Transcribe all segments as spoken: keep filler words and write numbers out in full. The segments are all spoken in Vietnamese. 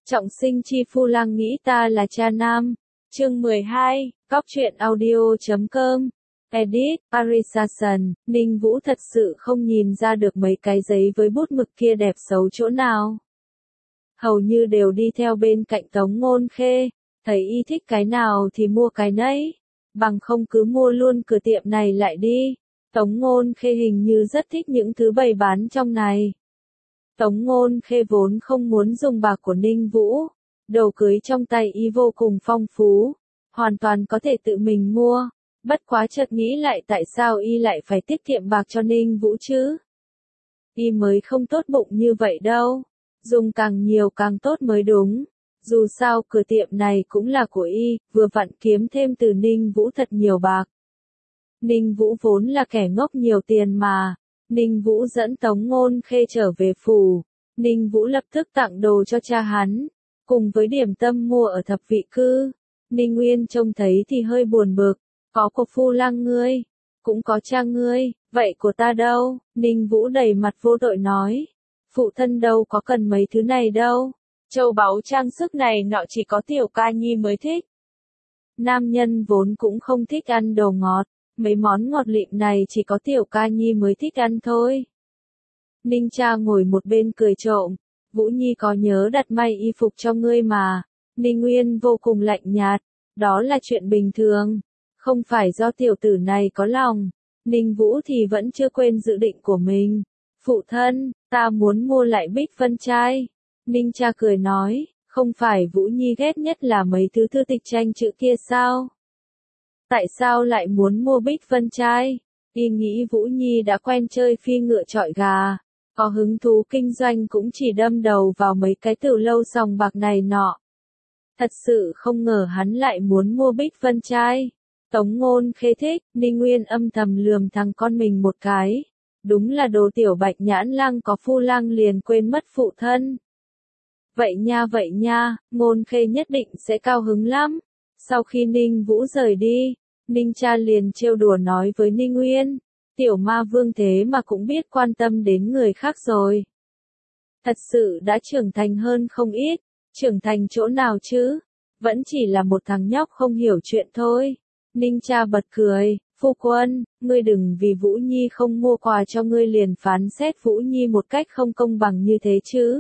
Trọng sinh chi phu lang nghĩ ta là cha nam. Chương mười hai, Cóc truyện audio chấm com. Edit, Parisasan, Ninh Vũ thật sự không nhìn ra được mấy cái giấy với bút mực kia đẹp xấu chỗ nào. Hầu như đều đi theo bên cạnh Tống Ngôn Khê, thấy y thích cái nào thì mua cái nấy, bằng không cứ mua luôn cửa tiệm này lại đi. Tống Ngôn Khê hình như rất thích những thứ bày bán trong này. Tống Ngôn Khê vốn không muốn dùng bạc của Ninh Vũ, đồ cưới trong tay y vô cùng phong phú, hoàn toàn có thể tự mình mua, bất quá chợt nghĩ lại tại sao y lại phải tiết kiệm bạc cho Ninh Vũ chứ? Y mới không tốt bụng như vậy đâu, dùng càng nhiều càng tốt mới đúng, dù sao cửa tiệm này cũng là của y, vừa vặn kiếm thêm từ Ninh Vũ thật nhiều bạc. Ninh Vũ vốn là kẻ ngốc nhiều tiền mà. Ninh Vũ dẫn Tống Ngôn Khê trở về phủ, Ninh Vũ lập tức tặng đồ cho cha hắn, cùng với điểm tâm mua ở thập vị cư. Ninh Nguyên trông thấy thì hơi buồn bực, có của phu lang ngươi, cũng có cha ngươi, vậy của ta đâu? Ninh Vũ đầy mặt vô tội nói, phụ thân đâu có cần mấy thứ này đâu, châu báu trang sức này nọ chỉ có tiểu ca nhi mới thích. Nam nhân vốn cũng không thích ăn đồ ngọt. Mấy món ngọt lịm này chỉ có tiểu ca nhi mới thích ăn thôi. Ninh cha ngồi một bên cười trộm, Vũ Nhi có nhớ đặt may y phục cho ngươi mà. Ninh Nguyên vô cùng lạnh nhạt, đó là chuyện bình thường, không phải do tiểu tử này có lòng. Ninh Vũ thì vẫn chưa quên dự định của mình. Phụ thân, ta muốn mua lại Bích Vân Trai. Ninh cha cười nói, không phải Vũ Nhi ghét nhất là mấy thứ thư tịch tranh chữ kia sao? Tại sao lại muốn mua Bích Vân Trai? Y nghĩ Vũ Nhi đã quen chơi phi ngựa chọi gà, có hứng thú kinh doanh cũng chỉ đâm đầu vào mấy cái từ lâu sòng bạc này nọ. Thật sự không ngờ hắn lại muốn mua Bích Vân Trai. Tống Ngôn Khê thích, Ninh Nguyên âm thầm lườm thằng con mình một cái. Đúng là đồ tiểu bạch nhãn lang có phu lang liền quên mất phụ thân. Vậy nha vậy nha, Ngôn Khê nhất định sẽ cao hứng lắm. Sau khi Ninh Vũ rời đi, Ninh cha liền trêu đùa nói với Ninh Nguyên, tiểu ma vương thế mà cũng biết quan tâm đến người khác rồi. Thật sự đã trưởng thành hơn không ít, trưởng thành chỗ nào chứ, vẫn chỉ là một thằng nhóc không hiểu chuyện thôi. Ninh cha bật cười, phu quân, ngươi đừng vì Vũ Nhi không mua quà cho ngươi liền phán xét Vũ Nhi một cách không công bằng như thế chứ.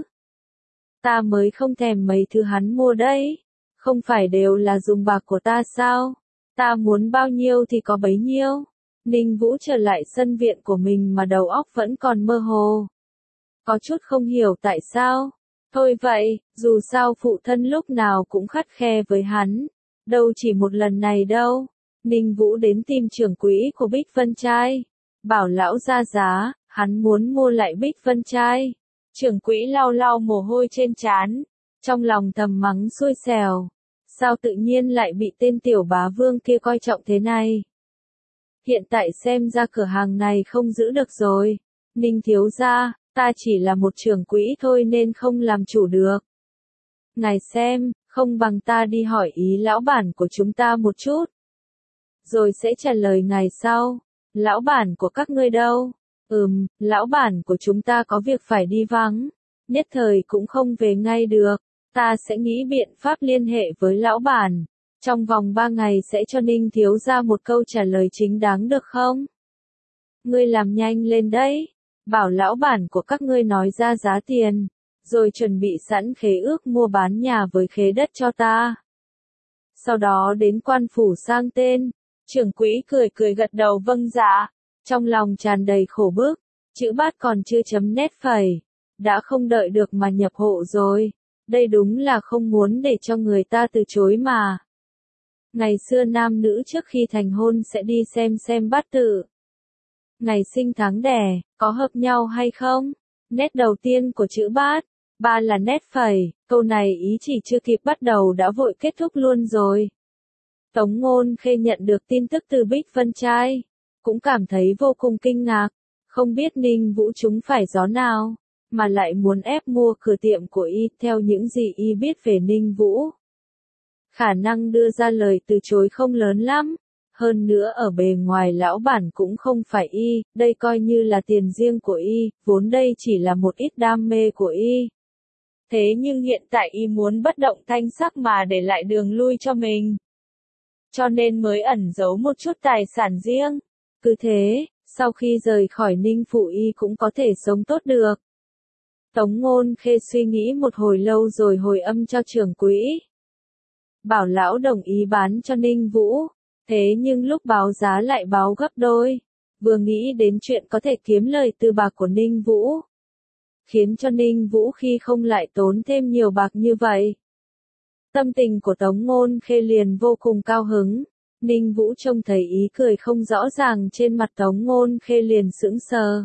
Ta mới không thèm mấy thứ hắn mua đấy. Không phải đều là dùng bạc của ta sao? Ta muốn bao nhiêu thì có bấy nhiêu. Ninh Vũ trở lại sân viện của mình mà đầu óc vẫn còn mơ hồ. Có chút không hiểu tại sao. Thôi vậy, dù sao phụ thân lúc nào cũng khắt khe với hắn. Đâu chỉ một lần này đâu. Ninh Vũ đến tìm trưởng quỹ của Bích Vân Trai. Bảo lão ra giá, hắn muốn mua lại Bích Vân Trai. Trưởng quỹ lau lau mồ hôi trên trán. Trong lòng thầm mắng xui xẻo. Sao tự nhiên lại bị tên tiểu bá vương kia coi trọng thế này? Hiện tại xem ra cửa hàng này không giữ được rồi. Ninh thiếu gia, ta chỉ là một trưởng quỹ thôi nên không làm chủ được. Ngài xem, không bằng ta đi hỏi ý lão bản của chúng ta một chút. Rồi sẽ trả lời ngài sau. Lão bản của các ngươi đâu? Ừm, lão bản của chúng ta có việc phải đi vắng. Nhất thời cũng không về ngay được. Ta sẽ nghĩ biện pháp liên hệ với lão bản. Trong vòng ba ngày sẽ cho Ninh thiếu gia một câu trả lời chính đáng được không? Ngươi làm nhanh lên đấy. Bảo lão bản của các ngươi nói ra giá tiền. Rồi chuẩn bị sẵn khế ước mua bán nhà với khế đất cho ta. Sau đó đến quan phủ sang tên. Trưởng quỹ cười cười gật đầu vâng dạ. Trong lòng tràn đầy khổ bức. Chữ bát còn chưa chấm nét phẩy. Đã không đợi được mà nhập hộ rồi. Đây đúng là không muốn để cho người ta từ chối mà. Ngày xưa nam nữ trước khi thành hôn sẽ đi xem xem bát tự. Ngày sinh tháng đẻ, có hợp nhau hay không? Nét đầu tiên của chữ bát, ba là nét phẩy, câu này ý chỉ chưa kịp bắt đầu đã vội kết thúc luôn rồi. Tống Ngôn Khê nhận được tin tức từ Bích Vân Trai, cũng cảm thấy vô cùng kinh ngạc, không biết Ninh Vũ trúng phải gió nào. Mà lại muốn ép mua cửa tiệm của y theo những gì y biết về Ninh Vũ. Khả năng đưa ra lời từ chối không lớn lắm. Hơn nữa ở bề ngoài lão bản cũng không phải y, đây coi như là tiền riêng của y, vốn đây chỉ là một ít đam mê của y. Thế nhưng hiện tại y muốn bất động thanh sắc mà để lại đường lui cho mình. Cho nên mới ẩn giấu một chút tài sản riêng. Cứ thế, sau khi rời khỏi Ninh Phủ y cũng có thể sống tốt được. Tống Ngôn Khê suy nghĩ một hồi lâu rồi hồi âm cho trưởng quỹ. Bảo lão đồng ý bán cho Ninh Vũ. Thế nhưng lúc báo giá lại báo gấp đôi. Vừa nghĩ đến chuyện có thể kiếm lời từ bạc của Ninh Vũ. Khiến cho Ninh Vũ khi không lại tốn thêm nhiều bạc như vậy. Tâm tình của Tống Ngôn Khê liền vô cùng cao hứng. Ninh Vũ trông thấy ý cười không rõ ràng trên mặt Tống Ngôn Khê liền sững sờ.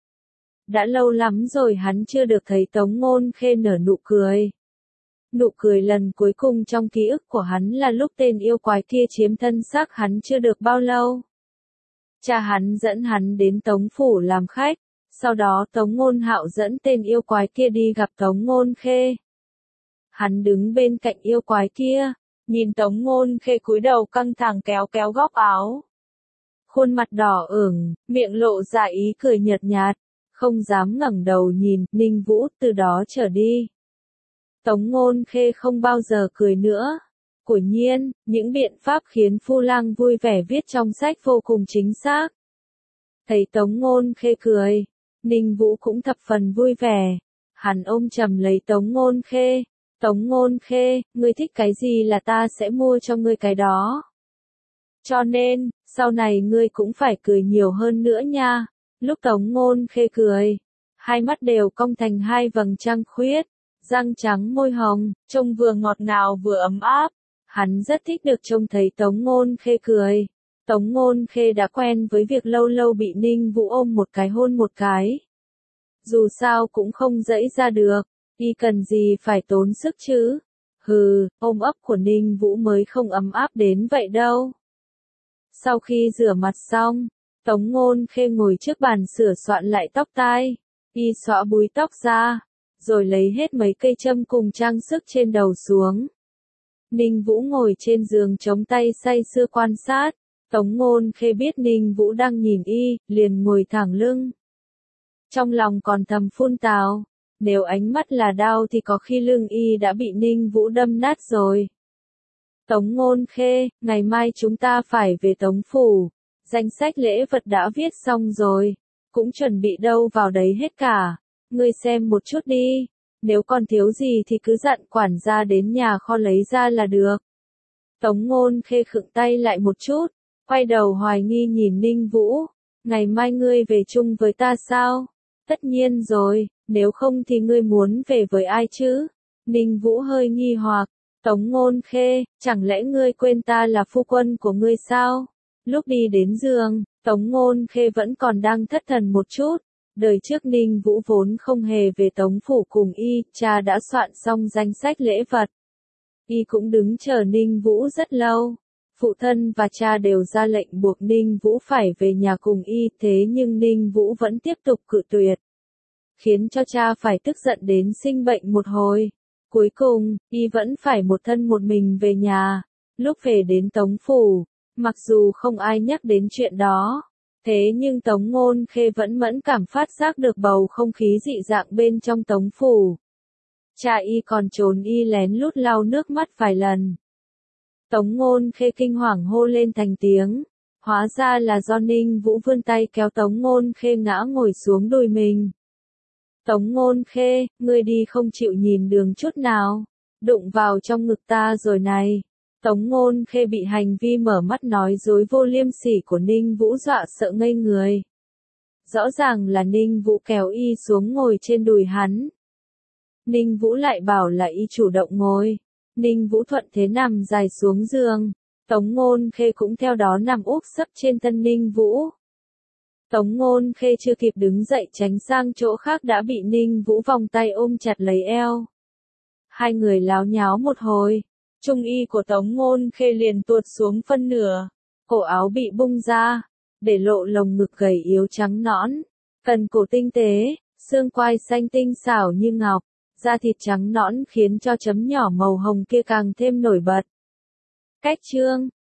Đã lâu lắm rồi hắn chưa được thấy Tống Ngôn Khê nở nụ cười. Nụ cười lần cuối cùng trong ký ức của hắn là lúc tên yêu quái kia chiếm thân xác hắn chưa được bao lâu. Cha hắn dẫn hắn đến Tống Phủ làm khách, sau đó Tống Ngôn Hạo dẫn tên yêu quái kia đi gặp Tống Ngôn Khê. Hắn đứng bên cạnh yêu quái kia, nhìn Tống Ngôn Khê cúi đầu căng thẳng kéo kéo góc áo. Khuôn mặt đỏ ửng, miệng lộ ra ý cười nhợt nhạt, không dám ngẩng đầu nhìn Ninh Vũ từ đó trở đi. Tống Ngôn Khê không bao giờ cười nữa. Quả nhiên, những biện pháp khiến Phu Lang vui vẻ viết trong sách vô cùng chính xác. Thấy Tống Ngôn Khê cười, Ninh Vũ cũng thập phần vui vẻ. Hắn ôm chầm lấy Tống Ngôn Khê. Tống Ngôn Khê, ngươi thích cái gì là ta sẽ mua cho ngươi cái đó. Cho nên, sau này ngươi cũng phải cười nhiều hơn nữa nha. Lúc Tống Ngôn Khê cười, hai mắt đều cong thành hai vầng trăng khuyết, răng trắng môi hồng, trông vừa ngọt ngào vừa ấm áp. Hắn rất thích được trông thấy Tống Ngôn Khê cười. Tống Ngôn Khê đã quen với việc lâu lâu bị Ninh Vũ ôm một cái hôn một cái. Dù sao cũng không dẫy ra được, y cần gì phải tốn sức chứ. Hừ, ôm ấp của Ninh Vũ mới không ấm áp đến vậy đâu. Sau khi rửa mặt xong, Tống Ngôn Khê ngồi trước bàn sửa soạn lại tóc tai. Y xõa búi tóc ra, rồi lấy hết mấy cây châm cùng trang sức trên đầu xuống. Ninh Vũ ngồi trên giường chống tay say sưa quan sát. Tống Ngôn Khê biết Ninh Vũ đang nhìn y, liền ngồi thẳng lưng. Trong lòng còn thầm phun tào, nếu ánh mắt là đau thì có khi lưng y đã bị Ninh Vũ đâm nát rồi. Tống Ngôn Khê, ngày mai chúng ta phải về Tống Phủ. Danh sách lễ vật đã viết xong rồi, cũng chuẩn bị đâu vào đấy hết cả. Ngươi xem một chút đi, nếu còn thiếu gì thì cứ dặn quản gia đến nhà kho lấy ra là được. Tống Ngôn Khê khựng tay lại một chút, quay đầu hoài nghi nhìn Ninh Vũ. Ngày mai ngươi về chung với ta sao? Tất nhiên rồi, nếu không thì ngươi muốn về với ai chứ? Ninh Vũ hơi nghi hoặc. Tống Ngôn Khê, chẳng lẽ ngươi quên ta là phu quân của ngươi sao? Lúc đi đến giường, Tống Ngôn Khê vẫn còn đang thất thần một chút. Đời trước Ninh Vũ vốn không hề về Tống Phủ cùng y, cha đã soạn xong danh sách lễ vật. Y cũng đứng chờ Ninh Vũ rất lâu. Phụ thân và cha đều ra lệnh buộc Ninh Vũ phải về nhà cùng y, thế nhưng Ninh Vũ vẫn tiếp tục cự tuyệt. Khiến cho cha phải tức giận đến sinh bệnh một hồi. Cuối cùng, y vẫn phải một thân một mình về nhà. Lúc về đến Tống Phủ, mặc dù không ai nhắc đến chuyện đó, thế nhưng Tống Ngôn Khê vẫn mẫn cảm phát giác được bầu không khí dị dạng bên trong Tống Phủ. Cha y còn trốn y lén lút lau nước mắt vài lần. Tống Ngôn Khê kinh hoàng hô lên thành tiếng. Hóa ra là do Ninh Vũ vươn tay kéo Tống Ngôn Khê ngã ngồi xuống đùi mình. Tống Ngôn Khê, ngươi đi không chịu nhìn đường chút nào. Đụng vào trong ngực ta rồi này. Tống Ngôn Khê bị hành vi mở mắt nói dối vô liêm sỉ của Ninh Vũ dọa sợ ngây người. Rõ ràng là Ninh Vũ kéo y xuống ngồi trên đùi hắn. Ninh Vũ lại bảo là y chủ động ngồi. Ninh Vũ thuận thế nằm dài xuống giường. Tống Ngôn Khê cũng theo đó nằm úp sấp trên thân Ninh Vũ. Tống Ngôn Khê chưa kịp đứng dậy tránh sang chỗ khác đã bị Ninh Vũ vòng tay ôm chặt lấy eo. Hai người láo nháo một hồi. Trung y của Tống Ngôn Khê liền tuột xuống phân nửa. Cổ áo bị bung ra, để lộ lồng ngực gầy yếu trắng nõn. Cần cổ tinh tế, xương quai xanh tinh xảo như ngọc. Da thịt trắng nõn khiến cho chấm nhỏ màu hồng kia càng thêm nổi bật. Cách chương